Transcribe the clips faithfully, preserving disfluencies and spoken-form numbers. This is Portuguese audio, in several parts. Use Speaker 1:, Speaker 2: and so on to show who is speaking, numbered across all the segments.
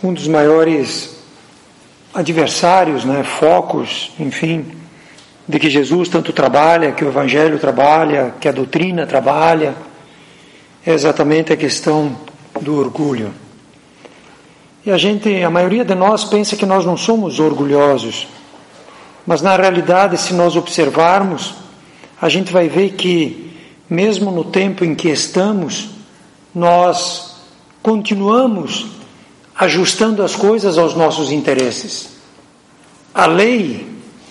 Speaker 1: um dos maiores adversários, né, focos, enfim, de que Jesus tanto trabalha, que o Evangelho trabalha, que a doutrina trabalha, é exatamente a questão do orgulho. E a gente, a maioria de nós pensa que nós não somos orgulhosos, mas na realidade, se nós observarmos, a gente vai ver que, mesmo no tempo em que estamos, nós continuamos ajustando as coisas aos nossos interesses. A lei,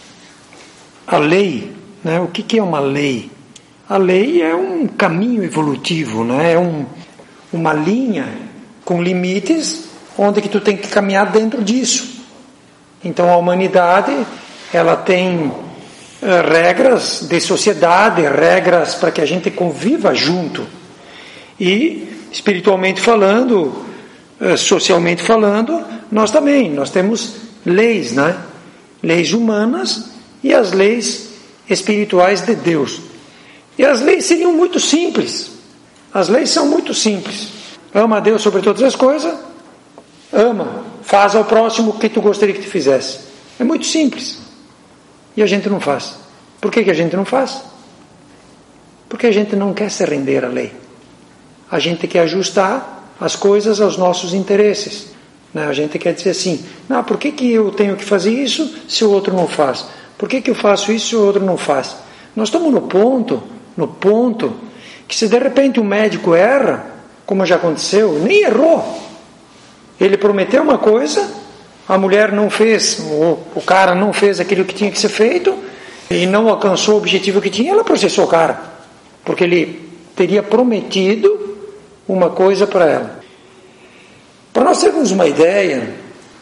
Speaker 1: a lei, né? O que, que é uma lei? A lei é um caminho evolutivo, né? É um, uma linha com limites onde que tu tem que caminhar dentro disso. Então a humanidade, ela tem uh, regras de sociedade, regras para que a gente conviva junto. E espiritualmente falando, uh, socialmente falando, nós também, nós temos leis, né? Leis humanas e as leis espirituais de Deus. E as leis seriam muito simples. As leis são muito simples. Ama a Deus sobre todas as coisas. Ama. Faz ao próximo o que tu gostaria que te fizesse. É muito simples. E a gente não faz. Por que, que a gente não faz? Porque a gente não quer se render à lei. A gente quer ajustar as coisas aos nossos interesses. A gente quer dizer assim, não, por que, que eu tenho que fazer isso se o outro não faz? Por que, que eu faço isso se o outro não faz? Nós estamos no ponto, no ponto, que se de repente o médico erra, como já aconteceu, nem errou. Ele prometeu uma coisa, a mulher não fez, o, o cara não fez aquilo que tinha que ser feito, e não alcançou o objetivo que tinha, ela processou o cara, porque ele teria prometido uma coisa para ela. Para nós termos uma ideia,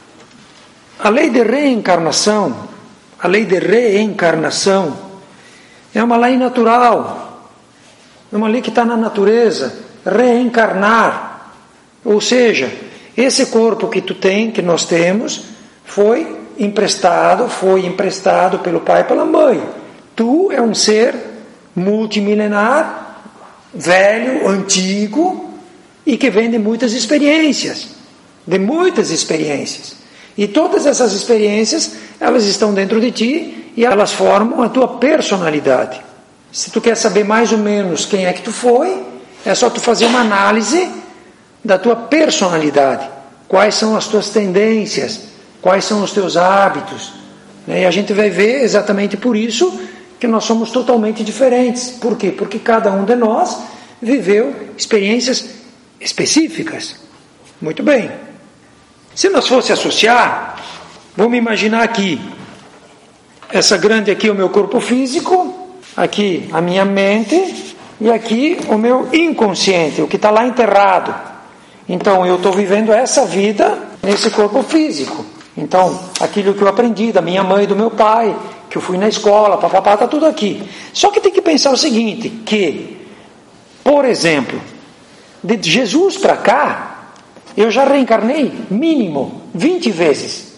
Speaker 1: a lei de reencarnação, a lei de reencarnação é uma lei natural, é uma lei que está na natureza, reencarnar. Ou seja, esse corpo que tu tem, que nós temos, foi emprestado, foi emprestado pelo pai e pela mãe. Tu é um ser multimilenar, velho, antigo, e que vem de muitas experiências. De muitas experiências. E todas essas experiências, elas estão dentro de ti e elas formam a tua personalidade. Se tu quer saber mais ou menos quem é que tu foi, é só tu fazer uma análise da tua personalidade. Quais são as tuas tendências, quais são os teus hábitos. E a gente vai ver exatamente por isso que nós somos totalmente diferentes. Por quê? Porque cada um de nós viveu experiências específicas. Muito bem. Se nós fosse associar, vamos imaginar aqui, essa grande aqui é o meu corpo físico, aqui a minha mente, e aqui o meu inconsciente, o que está lá enterrado. Então eu estou vivendo essa vida nesse corpo físico. Então, aquilo que eu aprendi da minha mãe e do meu pai, que eu fui na escola, papapá, está tudo aqui. Só que tem que pensar o seguinte, que, por exemplo, de Jesus para cá, eu já reencarnei mínimo vinte vezes.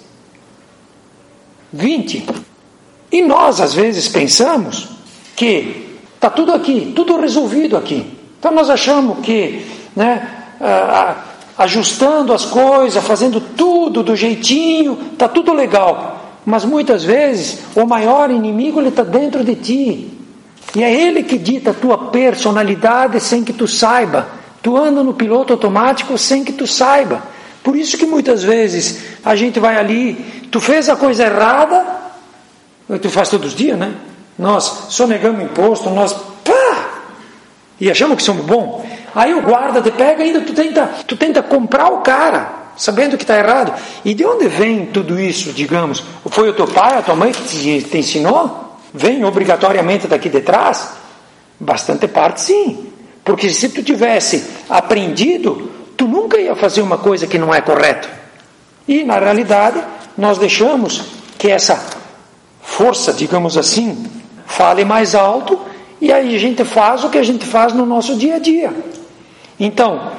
Speaker 1: vinte. E nós, às vezes, pensamos que está tudo aqui, tudo resolvido aqui. Então nós achamos que, né, ajustando as coisas, fazendo tudo do jeitinho, está tudo legal. Mas muitas vezes o maior inimigo ele está dentro de ti. E é ele que dita a tua personalidade sem que tu saiba. Tu anda no piloto automático sem que tu saiba. Por isso que muitas vezes a gente vai ali, tu fez a coisa errada, tu faz todos os dias, né? Nós sonegamos imposto, nós pá, e achamos que somos bons. Aí o guarda te pega ainda, tu tenta, tu tenta comprar o cara, sabendo que está errado. E de onde vem tudo isso, digamos? Foi o teu pai, a tua mãe que te, te ensinou? Vem obrigatoriamente daqui de trás? Bastante parte sim. Porque se tu tivesse aprendido, tu nunca ia fazer uma coisa que não é correta. E, na realidade, nós deixamos que essa força, digamos assim, fale mais alto, e aí a gente faz o que a gente faz no nosso dia a dia. Então,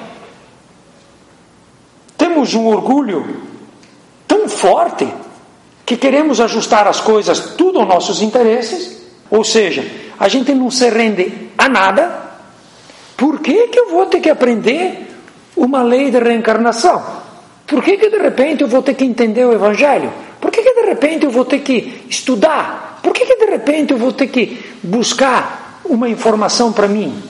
Speaker 1: temos um orgulho tão forte que queremos ajustar as coisas tudo aos nossos interesses, ou seja, a gente não se rende a nada. Por que que eu vou ter que aprender uma lei de reencarnação? Por que que de repente eu vou ter que entender o Evangelho? Por que que de repente eu vou ter que estudar? Por que que de repente eu vou ter que buscar uma informação para mim?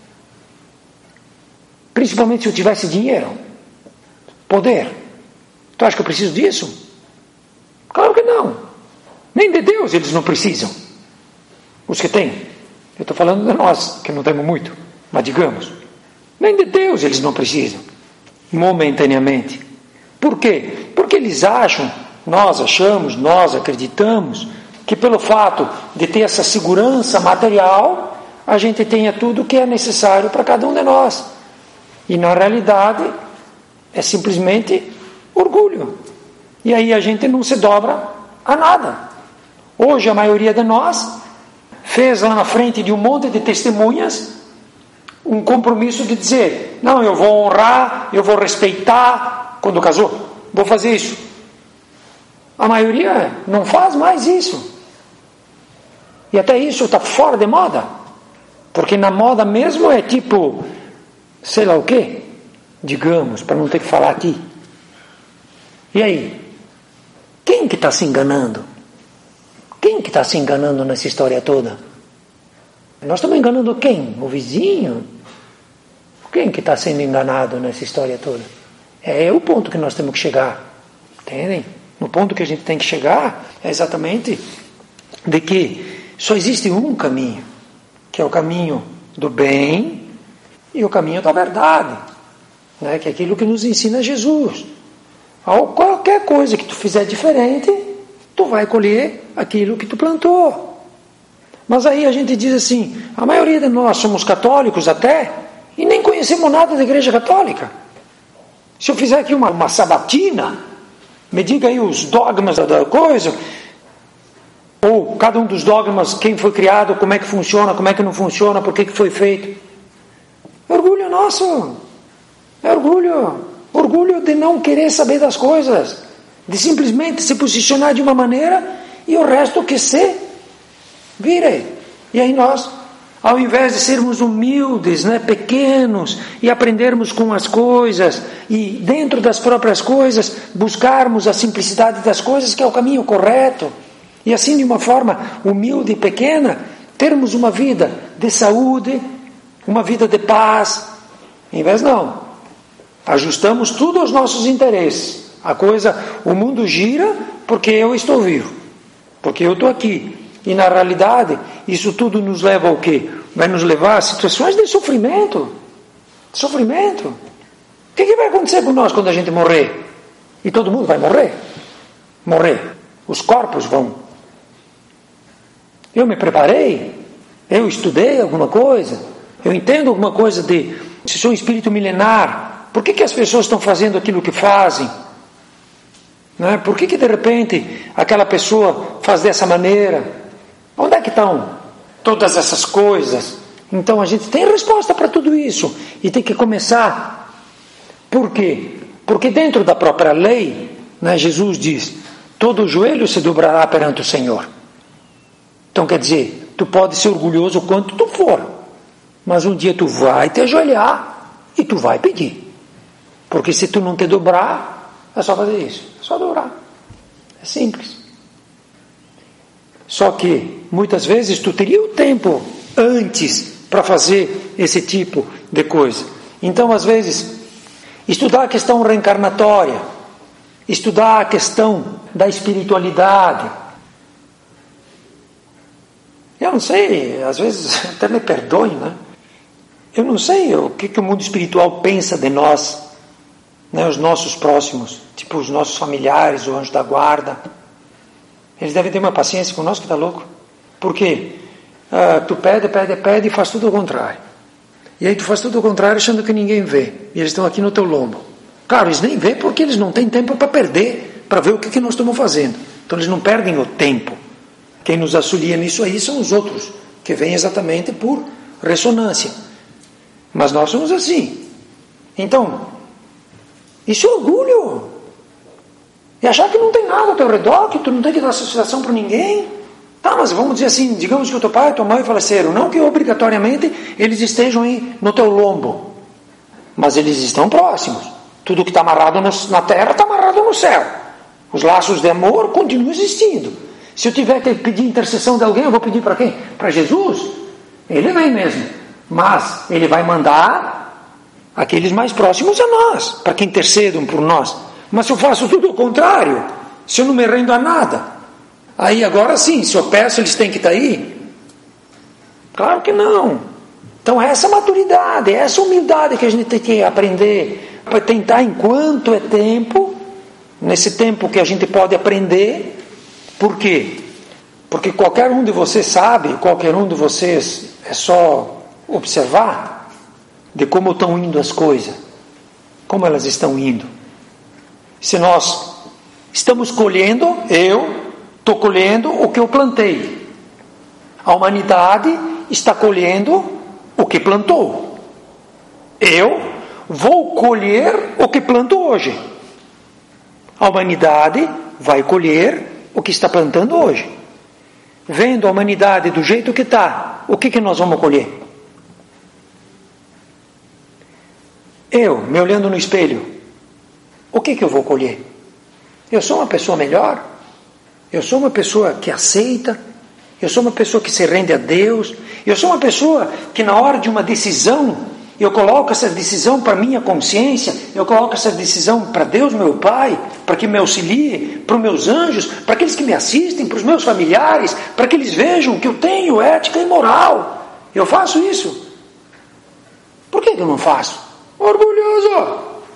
Speaker 1: Principalmente se eu tivesse dinheiro, poder. Tu acha que eu preciso disso? Claro que não. Nem de Deus eles não precisam. Os que têm. Eu estou falando de nós, que não temos muito. Mas digamos, nem de Deus eles não precisam. Momentaneamente. Por quê? Porque eles acham, nós achamos, nós acreditamos, que pelo fato de ter essa segurança material, a gente tenha tudo o que é necessário para cada um de nós. E na realidade, é simplesmente orgulho. E aí a gente não se dobra a nada. Hoje a maioria de nós fez lá na frente de um monte de testemunhas um compromisso de dizer, não, eu vou honrar, eu vou respeitar, quando casou, vou fazer isso. A maioria não faz mais isso. E até isso está fora de moda. Porque na moda mesmo é tipo, sei lá o quê, digamos, para não ter que falar aqui. E aí? Quem que está se enganando? Quem que está se enganando nessa história toda? Nós estamos enganando quem? O vizinho? Quem que está sendo enganado nessa história toda? É o ponto que nós temos que chegar. Entendem? No ponto que a gente tem que chegar é exatamente de que só existe um caminho, que é o caminho do bem e o caminho da verdade, né? Que é aquilo que nos ensina Jesus. Qualquer coisa que tu fizer diferente, tu vai colher aquilo que tu plantou. Mas aí a gente diz assim, a maioria de nós somos católicos até, e nem conhecemos nada da Igreja Católica. Se eu fizer aqui uma, uma sabatina, me diga aí os dogmas da coisa, ou cada um dos dogmas, quem foi criado, como é que funciona, como é que não funciona, por que que foi feito. É orgulho nosso. É orgulho. Orgulho de não querer saber das coisas, de simplesmente se posicionar de uma maneira e o resto que se vire. E aí nós, ao invés de sermos humildes, né, pequenos, e aprendermos com as coisas, e dentro das próprias coisas, buscarmos a simplicidade das coisas, que é o caminho correto, e assim de uma forma humilde e pequena, termos uma vida de saúde, uma vida de paz. Em vez não. Ajustamos tudo aos nossos interesses. A coisa, o mundo gira porque eu estou vivo, porque eu estou aqui. E na realidade, isso tudo nos leva ao quê? Vai nos levar a situações de sofrimento. Sofrimento. O que, que vai acontecer com nós quando a gente morrer? E todo mundo vai morrer. Morrer. Os corpos vão. Eu me preparei. Eu estudei alguma coisa. Eu entendo alguma coisa de... Se sou um espírito milenar... Por que que as pessoas estão fazendo aquilo que fazem? Não é? Por que que de repente aquela pessoa faz dessa maneira? Onde é que estão todas essas coisas? Então a gente tem resposta para tudo isso. E tem que começar. Por quê? Porque dentro da própria lei, né, Jesus diz, todo joelho se dobrará perante o Senhor. Então quer dizer, tu pode ser orgulhoso o quanto tu for, mas um dia tu vai te ajoelhar e tu vai pedir. Porque se tu não te dobrar, é só fazer isso. É só dobrar. É simples. Só que, muitas vezes, tu teria o tempo antes para fazer esse tipo de coisa. Então, às vezes, estudar a questão reencarnatória, estudar a questão da espiritualidade. Eu não sei, às vezes, até me perdoem, né? Eu não sei o que, que o mundo espiritual pensa de nós, né, os nossos próximos, tipo os nossos familiares, o anjo da guarda. Eles devem ter uma paciência com nós que está louco. Por quê? Ah, tu pede, pede, pede e faz tudo ao contrário. E aí tu faz tudo ao contrário achando que ninguém vê. E eles estão aqui no teu lombo. Claro, eles nem vê porque eles não têm tempo para perder, para ver o que, que nós estamos fazendo. Então eles não perdem o tempo. Quem nos auxilia nisso aí são os outros, que vêm exatamente por ressonância. Mas nós somos assim. Então... isso é orgulho. E achar que não tem nada ao teu redor, que tu não tem que dar satisfação para ninguém. Tá, mas vamos dizer assim, digamos que o teu pai e tua mãe faleceram. Não que obrigatoriamente eles estejam aí no teu lombo. Mas eles estão próximos. Tudo que está amarrado no, na terra está amarrado no céu. Os laços de amor continuam existindo. Se eu tiver que pedir intercessão de alguém, eu vou pedir para quem? Para Jesus? Ele vem mesmo. Mas ele vai mandar aqueles mais próximos a nós, para que intercedam por nós. Mas se eu faço tudo o contrário, se eu não me rendo a nada, aí agora sim, se eu peço, eles têm que estar aí? Claro que não. Então essa maturidade, essa humildade que a gente tem que aprender, para tentar enquanto é tempo, nesse tempo que a gente pode aprender. Por quê? Porque qualquer um de vocês sabe, qualquer um de vocês é só observar de como estão indo as coisas, como elas estão indo. Se nós estamos colhendo, eu estou colhendo o que eu plantei. A humanidade está colhendo o que plantou. Eu vou colher o que planto hoje. A humanidade vai colher o que está plantando hoje. Vendo a humanidade do jeito que está, o que, que nós vamos colher? Eu, me olhando no espelho, o que, que eu vou colher? Eu sou uma pessoa melhor? Eu sou uma pessoa que aceita? Eu sou uma pessoa que se rende a Deus? Eu sou uma pessoa que na hora de uma decisão, eu coloco essa decisão para a minha consciência, eu coloco essa decisão para Deus, meu Pai, para que me auxilie, para os meus anjos, para aqueles que me assistem, para os meus familiares, para que eles vejam que eu tenho ética e moral. Eu faço isso. Por que eu não faço? Orgulhoso.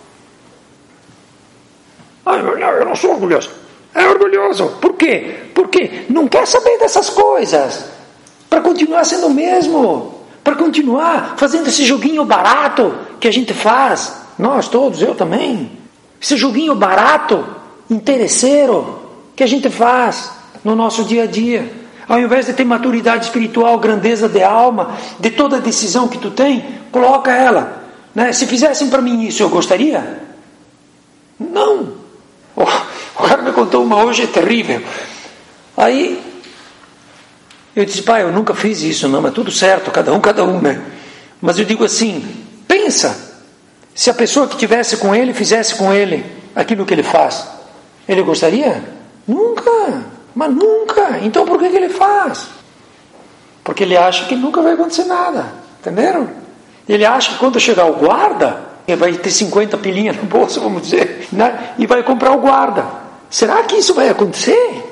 Speaker 1: Ai, não, eu não sou orgulhoso. É orgulhoso. Por quê? Porque não quer saber dessas coisas. Para continuar sendo o mesmo. Para continuar fazendo esse joguinho barato que a gente faz. Nós todos, eu também. Esse joguinho barato, interesseiro, que a gente faz no nosso dia a dia. Ao invés de ter maturidade espiritual, grandeza de alma, de toda decisão que tu tem, coloca ela. Né? Se fizessem para mim isso, eu gostaria? Não. O cara me contou uma hoje terrível. Aí eu disse, pai, eu nunca fiz isso, não, mas tudo certo, cada um, cada um, né? Mas eu digo assim, pensa, se a pessoa que estivesse com ele, fizesse com ele aquilo que ele faz, ele gostaria? Nunca, mas nunca. Então por que, que ele faz? Porque ele acha que nunca vai acontecer nada, entenderam? Ele acha que quando chegar o guarda, ele vai ter cinquenta pilinhas no bolso, vamos dizer, né? E vai comprar o guarda. Será que isso vai acontecer?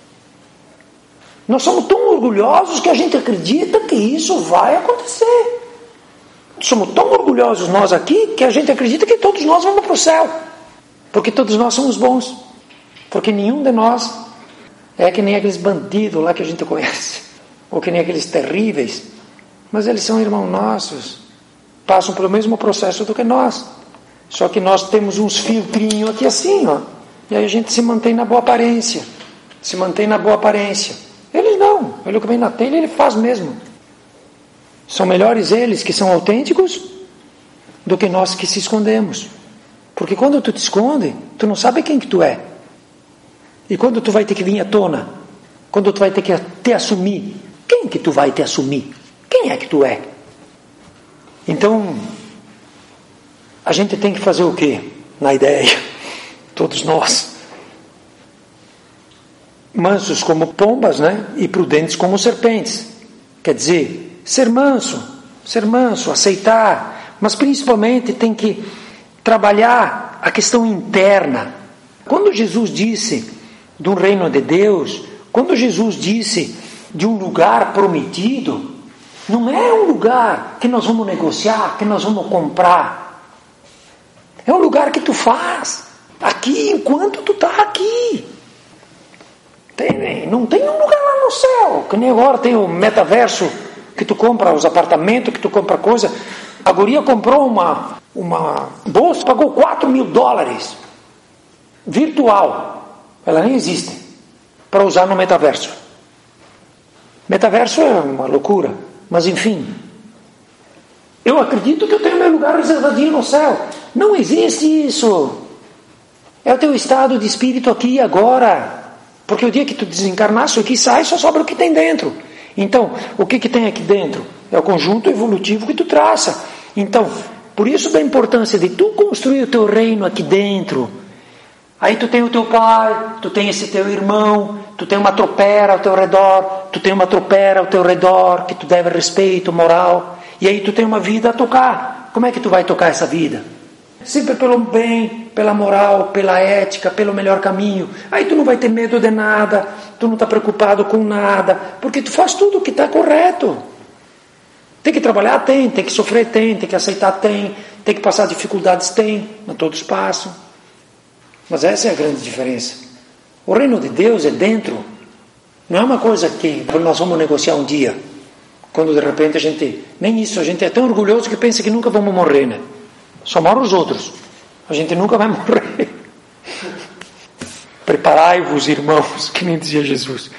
Speaker 1: Nós somos tão orgulhosos que a gente acredita que isso vai acontecer. Somos tão orgulhosos nós aqui que a gente acredita que todos nós vamos para o céu. Porque todos nós somos bons. Porque nenhum de nós é que nem aqueles bandidos lá que a gente conhece. Ou que nem aqueles terríveis. Mas eles são irmãos nossos. Passam pelo mesmo processo do que nós. Só que nós temos uns filtrinhos aqui assim, ó. E aí a gente se mantém na boa aparência. Se mantém na boa aparência. Eles não. Ele que vem na telha, ele faz mesmo. São melhores eles que são autênticos do que nós que se escondemos. Porque quando tu te esconde, tu não sabe quem que tu é. E quando tu vai ter que vir à tona, quando tu vai ter que te assumir, quem que tu vai te assumir? Quem é que tu é? Então, a gente tem que fazer o quê? Na ideia, todos nós. Mansos como pombas, né? E prudentes como serpentes. Quer dizer, ser manso, ser manso, aceitar, mas principalmente tem que trabalhar a questão interna. Quando Jesus disse de um reino de Deus, quando Jesus disse de um lugar prometido, não é um lugar que nós vamos negociar, que nós vamos comprar. É um lugar que tu faz aqui enquanto tu está aqui. Tem, não tem um lugar lá no céu, que nem agora tem o metaverso, que tu compra os apartamentos, que tu compra coisa. A guria comprou uma, uma bolsa, pagou quatro mil dólares, virtual, ela nem existe, para usar no metaverso. Metaverso é uma loucura, mas enfim, eu acredito que eu tenho meu lugar reservadinho no céu. Não existe isso. É o teu estado de espírito aqui e agora. Porque o dia que tu desencarnar, isso aqui sai, só sobra o que tem dentro. Então, o que, que tem aqui dentro? É o conjunto evolutivo que tu traça. Então, Por isso da importância de tu construir o teu reino aqui dentro. Aí tu tem o teu pai, tu tem esse teu irmão, tu tem uma tropera ao teu redor, tu tem uma tropera ao teu redor, que tu deve respeito, moral. E aí tu tem uma vida a tocar. Como é que tu vai tocar essa vida? Sempre pelo bem, pela moral, pela ética, pelo melhor caminho. Aí tu não vai ter medo de nada, tu não está preocupado com nada, porque tu faz tudo o que está correto. Tem que trabalhar? Tem. Tem que sofrer? Tem. Tem que aceitar? Tem. Tem que passar dificuldades? Tem. Mas todos passam. Mas essa é a grande diferença. O reino de Deus é dentro. Não é uma coisa que nós vamos negociar um dia. Quando de repente a gente... Nem isso, a gente é tão orgulhoso que pensa que nunca vamos morrer, né? Só morrem os outros. A gente nunca vai morrer. Preparai-vos, irmãos, que nem dizia Jesus.